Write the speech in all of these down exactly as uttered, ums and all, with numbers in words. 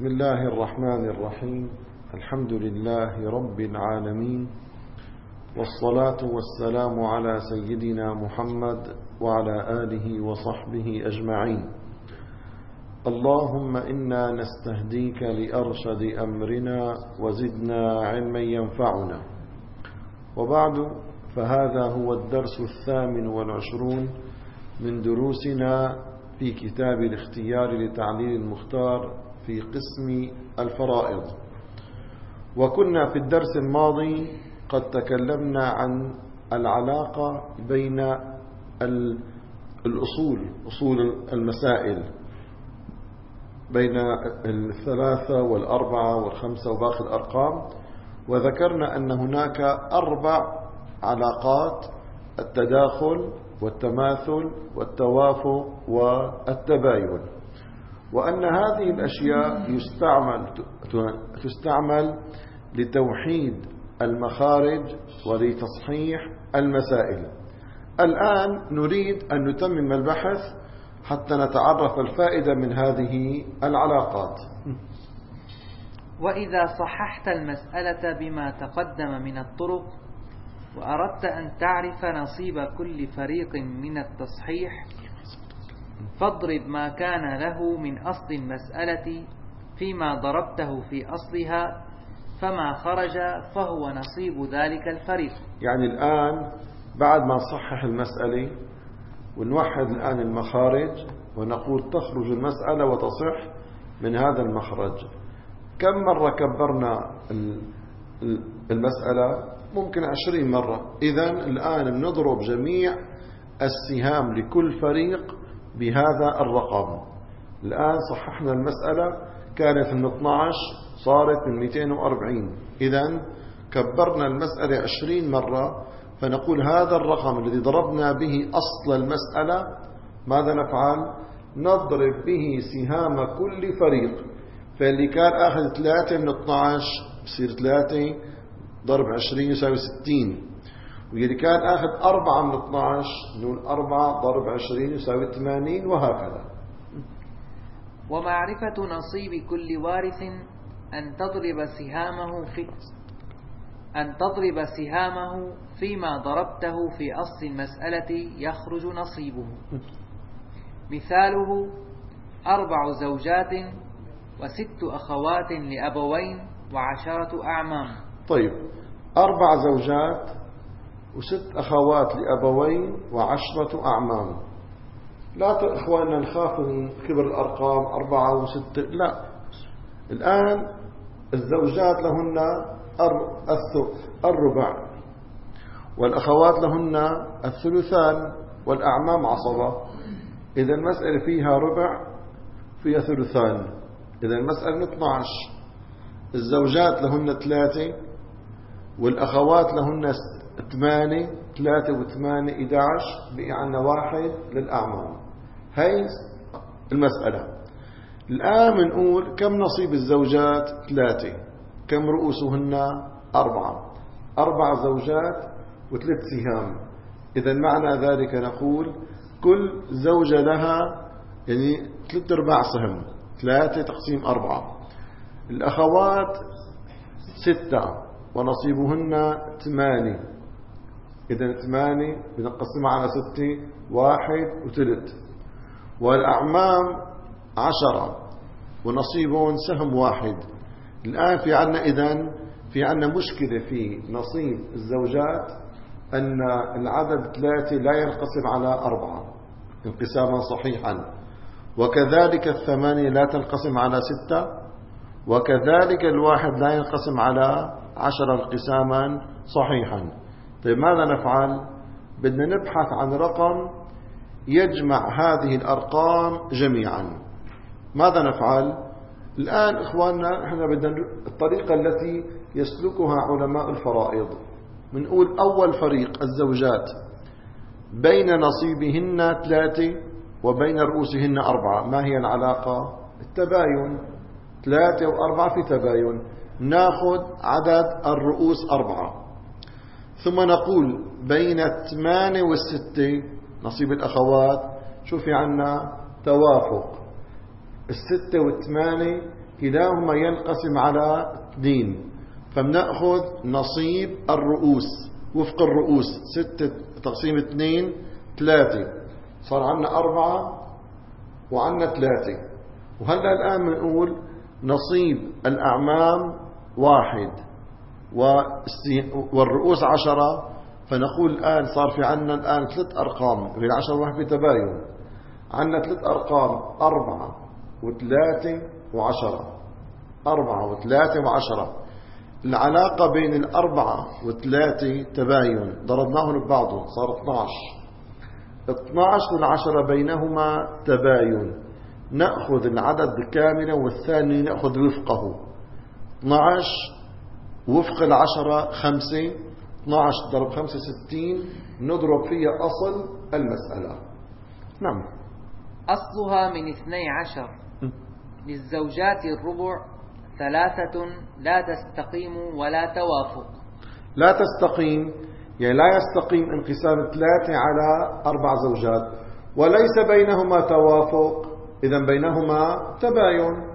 بسم الله الرحمن الرحيم. الحمد لله رب العالمين، والصلاة والسلام على سيدنا محمد وعلى آله وصحبه أجمعين. اللهم إنا نستهديك لأرشد أمرنا وزدنا علما ينفعنا. وبعد، فهذا هو الدرس الثامن والعشرون من دروسنا في كتاب الاختيار لتعليل المختار في قسم الفرائض. وكنا في الدرس الماضي قد تكلمنا عن العلاقة بين الأصول أصول المسائل بين الثلاثة والأربعة والخمسة وباقي الأرقام، وذكرنا أن هناك أربع علاقات: التداخل والتماثل والتوافق والتباين، وأن هذه الأشياء يستعمل تستعمل لتوحيد المخارج ولتصحيح المسائل. الآن نريد أن نتمم البحث حتى نتعرف الفائدة من هذه العلاقات. وإذا صححت المسألة بما تقدم من الطرق، وأردت أن تعرف نصيب كل فريق من التصحيح، فاضرب ما كان له من أصل المسألة فيما ضربته في أصلها، فما خرج فهو نصيب ذلك الفريق. يعني الآن بعد ما نصحح المسألة ونوحد الآن المخارج ونقول تخرج المسألة وتصح من هذا المخرج. كم مرة كبرنا المسألة؟ ممكن عشرين مرة. إذن الآن بنضرب جميع السهام لكل فريق بهذا الرقم. الآن صححنا المسألة، كانت من اثني عشر صارت من مئتين وأربعين. إذن كبرنا المسألة عشرين مرة، فنقول هذا الرقم الذي ضربنا به أصل المسألة ماذا نفعل؟ نضرب به سهام كل فريق. فاللي كان أخذ ثلاثة من اثني عشر بصير ثلاثة ضرب عشرين يساوي ستين، واللي كان أخذ أربعة من اثني عشر نقول أربعة ضرب عشرين يساوي ثمانين، وهكذا. ومعرفة نصيب كل وارث أن تضرب سهامه في أن تضرب سهامه فيما ضربته في أصل المسألة يخرج نصيبه. مثاله: أربع زوجات وست أخوات لأبوين وعشرة أعمام. طيب، أربع زوجات وست أخوات لأبوين وعشرة أعمام. لا إخواننا نخاف من كبر الأرقام أربعة وستة، لا. الآن الزوجات لهن الربع، والأخوات لهن الثلثان، والأعمام عصبة. إذا المسألة فيها ربع فيها ثلثان، إذا المسألة اثني عشر. الزوجات لهن ثلاثة والأخوات لهن ثمانية، ثلاثة وثمانية إحدى عشر، بقي عنا واحد للأعمام. هاي المسألة. الآن بنقول كم نصيب الزوجات؟ ثلاثة. كم رؤوسهن؟ أربعة. أربع زوجات وثلاث سهام. إذا معنى ذلك نقول كل زوجة لها يعني ثلاث أرباع سهم، ثلاثة تقسيم أربعة. الأخوات ستة ونصيبهن ثمانية، إذا ثمانية بنقسمها على ستة، واحد وثلث. والأعمام عشرة ونصيبهم سهم واحد. الآن في عنا إذن في عنا مشكلة في نصيب الزوجات، أن العدد ثلاثة لا ينقسم على أربعة انقساما صحيحا، وكذلك الثمانية لا تنقسم على ستة، وكذلك الواحد لا ينقسم على عشرة انقساما صحيحا. طيب ماذا نفعل؟ بدنا نبحث عن رقم يجمع هذه الأرقام جميعا. ماذا نفعل؟ الآن إخواننا احنا بدنا الطريقة التي يسلكها علماء الفرائض. بنقول أول فريق الزوجات بين نصيبهن ثلاثة وبين رؤوسهن أربعة. ما هي العلاقة؟ التباين. ثلاثة وأربعة في تباين. ناخذ عدد الرؤوس أربعة، ثم نقول بين الثمانية والستة نصيب الأخوات. شو في عنا؟ توافق. الستة والثمانية كلاهما ينقسم على اثنين، فبنأخذ نصيب الرؤوس وفق الرؤوس. ستة تقسيم اثنين ثلاثة، صار عنا أربعة وعنا ثلاثة. وهلأ الآن بنقول نصيب الأعمام واحد والرؤوس عشرة، فنقول الآن صار في عنا الآن ثلاث أرقام، في العشرة واحد في تباين. عنا ثلاث أرقام أربعة وثلاثة وعشرة، أربعة وثلاثة وعشرة. العلاقة بين الأربعة وثلاثة تباين، ضربناهم ببعضهم صار اثناش. اثناش والعشرة بينهما تباين، نأخذ العدد كاملا والثاني نأخذ وفقه. اثناش وفق العشرة خمسة، اثناش ضرب خمسة ستين، نضرب فيها أصل المسألة. نعم. أصلها من اثني عشر. للزوجات الربع ثلاثة لا تستقيم ولا توافق. لا تستقيم يعني لا يستقيم انقسام ثلاثة على أربع زوجات، وليس بينهما توافق، إذن بينهما تباين.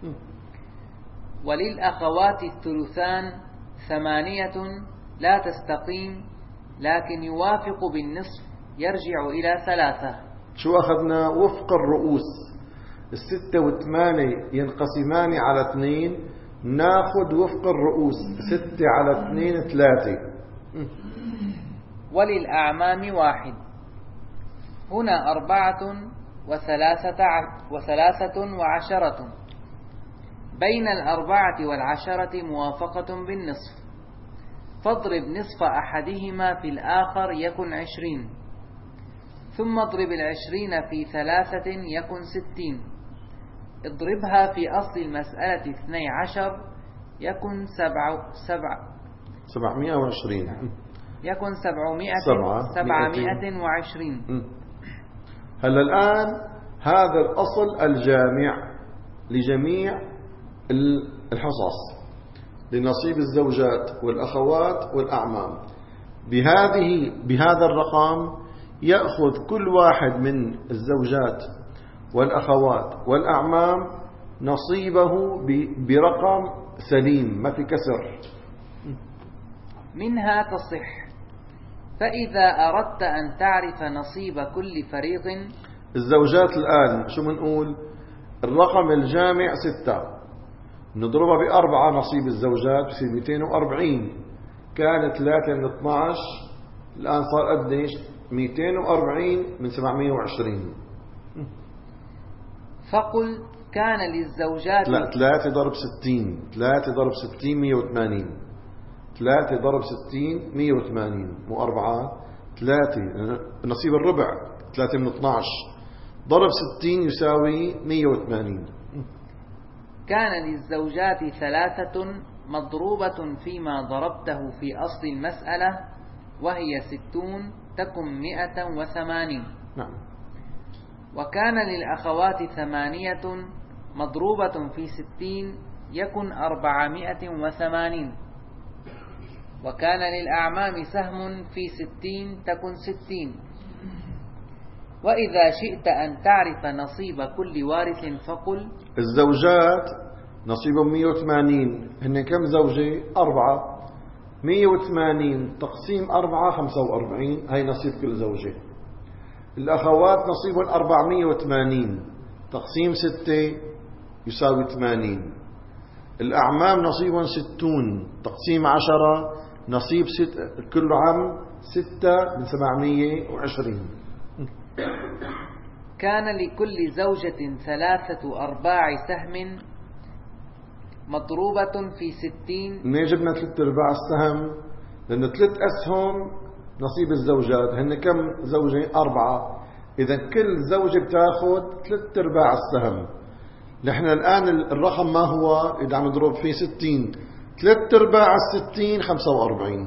وللأخوات الثلثان ثمانية لا تستقيم لكن يوافق بالنصف يرجع إلى ثلاثة. شو أخذنا؟ وفق الرؤوس. الستة والثمانية ينقسمان على اثنين، ناخذ وفق الرؤوس ستة على اثنين ثلاثة. وللأعمام واحد. هنا أربعة وثلاثة, وثلاثة وعشرة. بين الأربعة والعشرة موافقة بالنصف، فاضرب نصف أحدهما في الآخر يكن عشرين، ثم اضرب العشرين في ثلاثة يكن ستين، اضربها في أصل المسألة اثني عشر يكن سبع سبع سبعمائة وعشرين، يكن سبعمائة سبعمائة وعشرين. هلا الآن هذا الأصل الجامع لجميع الحصص لنصيب الزوجات والأخوات والأعمام. بهذه بهذا الرقم يأخذ كل واحد من الزوجات والأخوات والأعمام نصيبه برقم سليم ما في كسر. منها تصح. فإذا أردت أن تعرف نصيب كل فريق، الزوجات الآن شو منقول؟ الرقم الجامع ستة، نضربها بأربعة نصيب الزوجات بصير مئتين وأربعين. كانت ثلاثة من اثناش، الآن صار قديش؟ مئتين وأربعين من سبعمائة وعشرين. فقل كان للزوجات لا ثلاثة ضرب ستين، ثلاثة ضرب ستين مئة وثمانين، ثلاثة ضرب ستين مئة وثمانين، مو أربعة. ثلاثة نصيب الربع، ثلاثة من اثناش ضرب ستين يساوي مئة وثمانين. كان للزوجات ثلاثة مضروبة فيما ضربته في أصل المسألة وهي ستون تكن مئة وثمانين. نعم. وكان للأخوات ثمانية مضروبة في ستين يكن أربعمائة وثمانين. وكان للأعمام سهم في ستين تكن ستين. وإذا شئت أن تعرف نصيب كل وارث فقل الزوجات نصيبهم مئة وثمانين، هن كم زوجة؟ أربعة. مئة وثمانين تقسيم أربعة خمسة وأربعين، هاي نصيب كل زوجة. الأخوات نصيبهم أربعمائة وثمانين تقسيم ستة يساوي ثمانين. الأعمام نصيبهم ستون تقسيم عشرة نصيب ست كل عام ستة من سبعمائة وعشرين. كان لكل زوجة ثلاثة أرباع سهم مضروبة في ستين. منين جبنا ثلاث أرباع السهم؟ لأن ثلاث أسهم نصيب الزوجات، هن كم زوجة؟ أربعة. إذا كل زوجة بتاخذ ثلاث أرباع السهم. نحن الآن الرقم ما هو؟ إذا عم نضرب فيه ستين، ثلاث أرباع الستين خمسة وأربعين،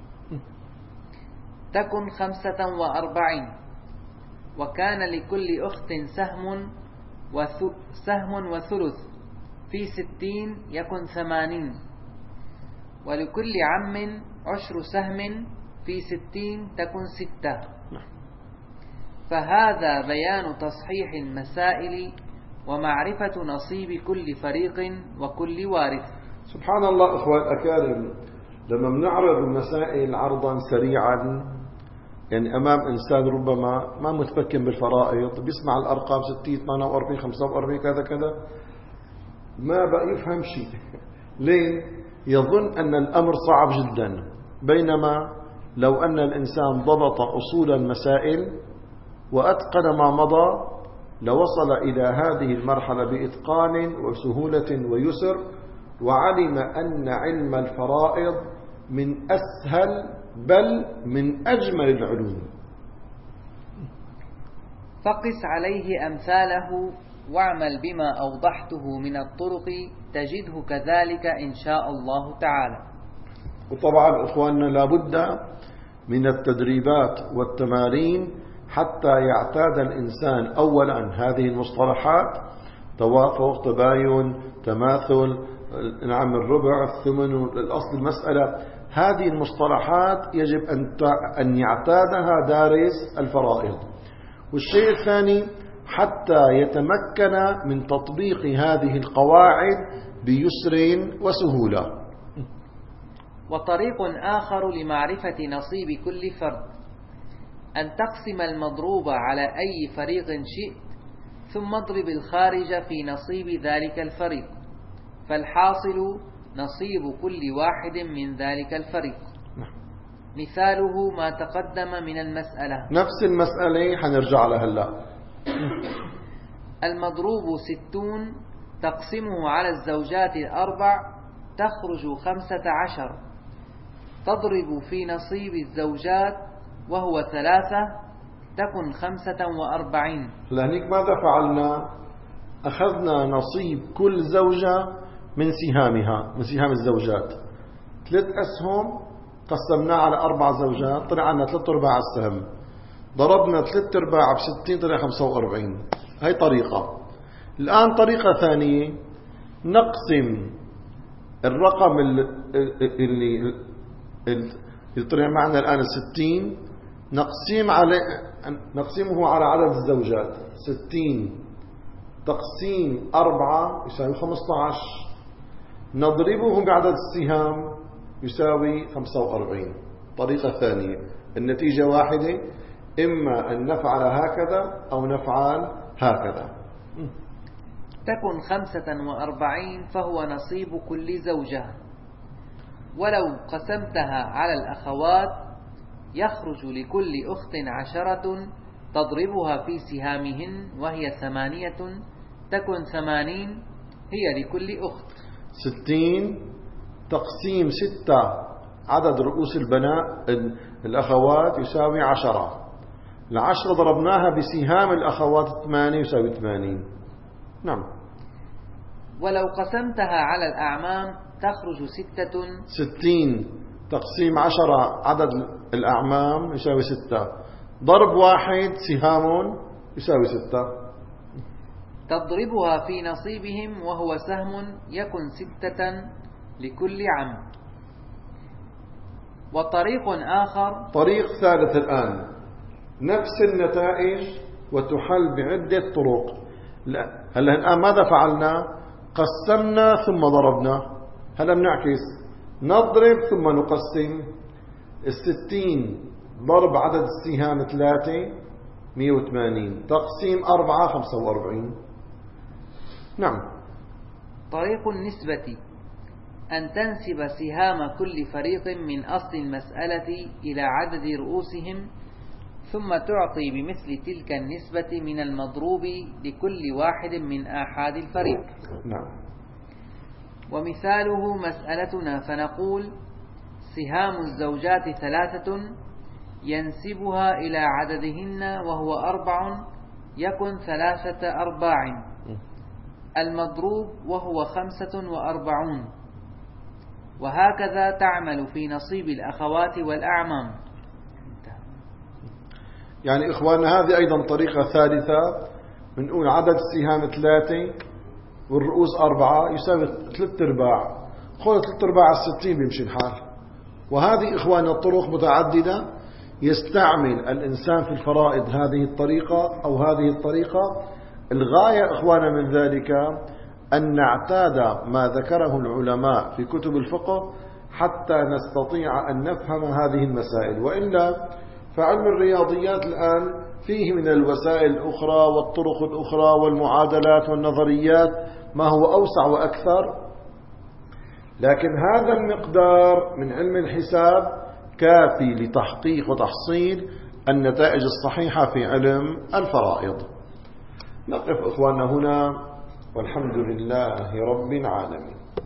تكن خمسة وأربعين. وكان لكل أخت سهم سهم وثلث في ستين يكن ثمانين. ولكل عم عشر سهم في ستين تكن ستة. فهذا بيان تصحيح المسائل ومعرفة نصيب كل فريق وكل وارث. سبحان الله إخوان الأكارم، لما بنعرض المسائل عرضا سريعا، يعني أمام إنسان ربما ما متفكر بالفرائض، بيسمع الأرقام ستين ثمانية وأربعين خمسة وأربعين كذا كذا، ما بقى يفهم شيء. ليه؟ يظن أن الأمر صعب جدا، بينما لو أن الإنسان ضبط أصول المسائل وأتقن ما مضى لوصل إلى هذه المرحلة بإتقان وسهولة ويسر، وعلم أن علم الفرائض من أسهل بل من أجمل العلوم. فقس عليه أمثاله واعمل بما أوضحته من الطرق تجده كذلك إن شاء الله تعالى. وطبعا إخواننا لابد من التدريبات والتمارين حتى يعتاد الإنسان أولا هذه المصطلحات: توافق، تباين، تماثل، نعم، الربع، الثمن، الأصل، المسألة. هذه المصطلحات يجب أن يعتادها دارس الفرائض. والشيء الثاني حتى يتمكن من تطبيق هذه القواعد بيسر وسهولة. وطريق آخر لمعرفة نصيب كل فرد أن تقسم المضروب على أي فريق شئت، ثم اضرب الخارج في نصيب ذلك الفريق، فالحاصل نصيب كل واحد من ذلك الفريق. مثاله ما تقدم من المسألة. نفس المسألة حنرجع لها هلا. المضروب ستون تقسمه على الزوجات الأربع تخرج خمسة عشر، تضرب في نصيب الزوجات وهو ثلاثة تكن خمسة وأربعين. لهنيك ماذا فعلنا؟ أخذنا نصيب كل زوجة من سهامها، من سهام الزوجات، ثلاث أسهم قسمناه على أربع زوجات، طلع عنا ثلاث أرباع السهم، ضربنا ثلاث أرباع بستين طلع خمسة وأربعين. هاي طريقة. الآن طريقة ثانية، نقسم الرقم اللي اللي طلع معنا الآن الستين، نقسم على نقسمه على عدد الزوجات. ستين تقسيم أربعة يساوي خمسة عشر، نضربه بعدد السهام يساوي خمسة وأربعين. طريقة ثانية، النتيجة واحدة، إما أن نفعل هكذا أو نفعل هكذا. تكن خمسة وأربعين فهو نصيب كل زوجة. ولو قسمتها على الأخوات يخرج لكل أخت عشرة تضربها في سهامهن وهي ثمانية تكن ثمانين هي لكل أخت. ستين تقسيم ستة عدد رؤوس البنات الأخوات يساوي عشرة، العشرة ضربناها بسهام الأخوات ثمانية يساوي ثمانين. نعم. ولو قسمتها على الأعمام تخرج ستة. ستين تقسيم عشرة عدد الأعمام يساوي ستة، ضرب واحد سهام يساوي ستة، تضربها في نصيبهم وهو سهم يكن ستة لكل عم. وطريق آخر، طريق ثالث الآن، نفس النتائج وتحل بعدة طرق. هلا الآن ماذا فعلنا؟ قسمنا ثم ضربنا. هلا بنعكس، نضرب ثم نقسم. الستين ضرب عدد السهام ثلاثة مئة وثمانين، تقسيم أربعة خمسة وأربعين. نعم. طريق النسبة أن تنسب سهام كل فريق من أصل المسألة إلى عدد رؤوسهم، ثم تعطي بمثل تلك النسبة من المضروب لكل واحد من آحاد الفريق. نعم. ومثاله مسألتنا، فنقول سهام الزوجات ثلاثة ينسبها إلى عددهن وهو أربع يكن ثلاثة أرباع، المضروب وهو خمسة وأربعون. وهكذا تعمل في نصيب الأخوات والأعمام. يعني إخواننا هذه أيضا طريقة ثالثة، بنقول عدد السهام ثلاثة والرؤوس أربعة يساوي ثلاث أرباع، خذ ثلاث أرباع الستين بيمشي الحال. وهذه إخواننا الطرق متعددة، يستعمل الإنسان في الفرائض هذه الطريقة أو هذه الطريقة الغاية إخوانا من ذلك أن نعتاد ما ذكره العلماء في كتب الفقه حتى نستطيع أن نفهم هذه المسائل، وإلا فعلم الرياضيات الآن فيه من الوسائل الأخرى والطرق الأخرى والمعادلات والنظريات ما هو أوسع وأكثر، لكن هذا المقدار من علم الحساب كافي لتحقيق وتحصيل النتائج الصحيحة في علم الفرائض. نقف إخواننا هنا، والحمد لله رب العالمين.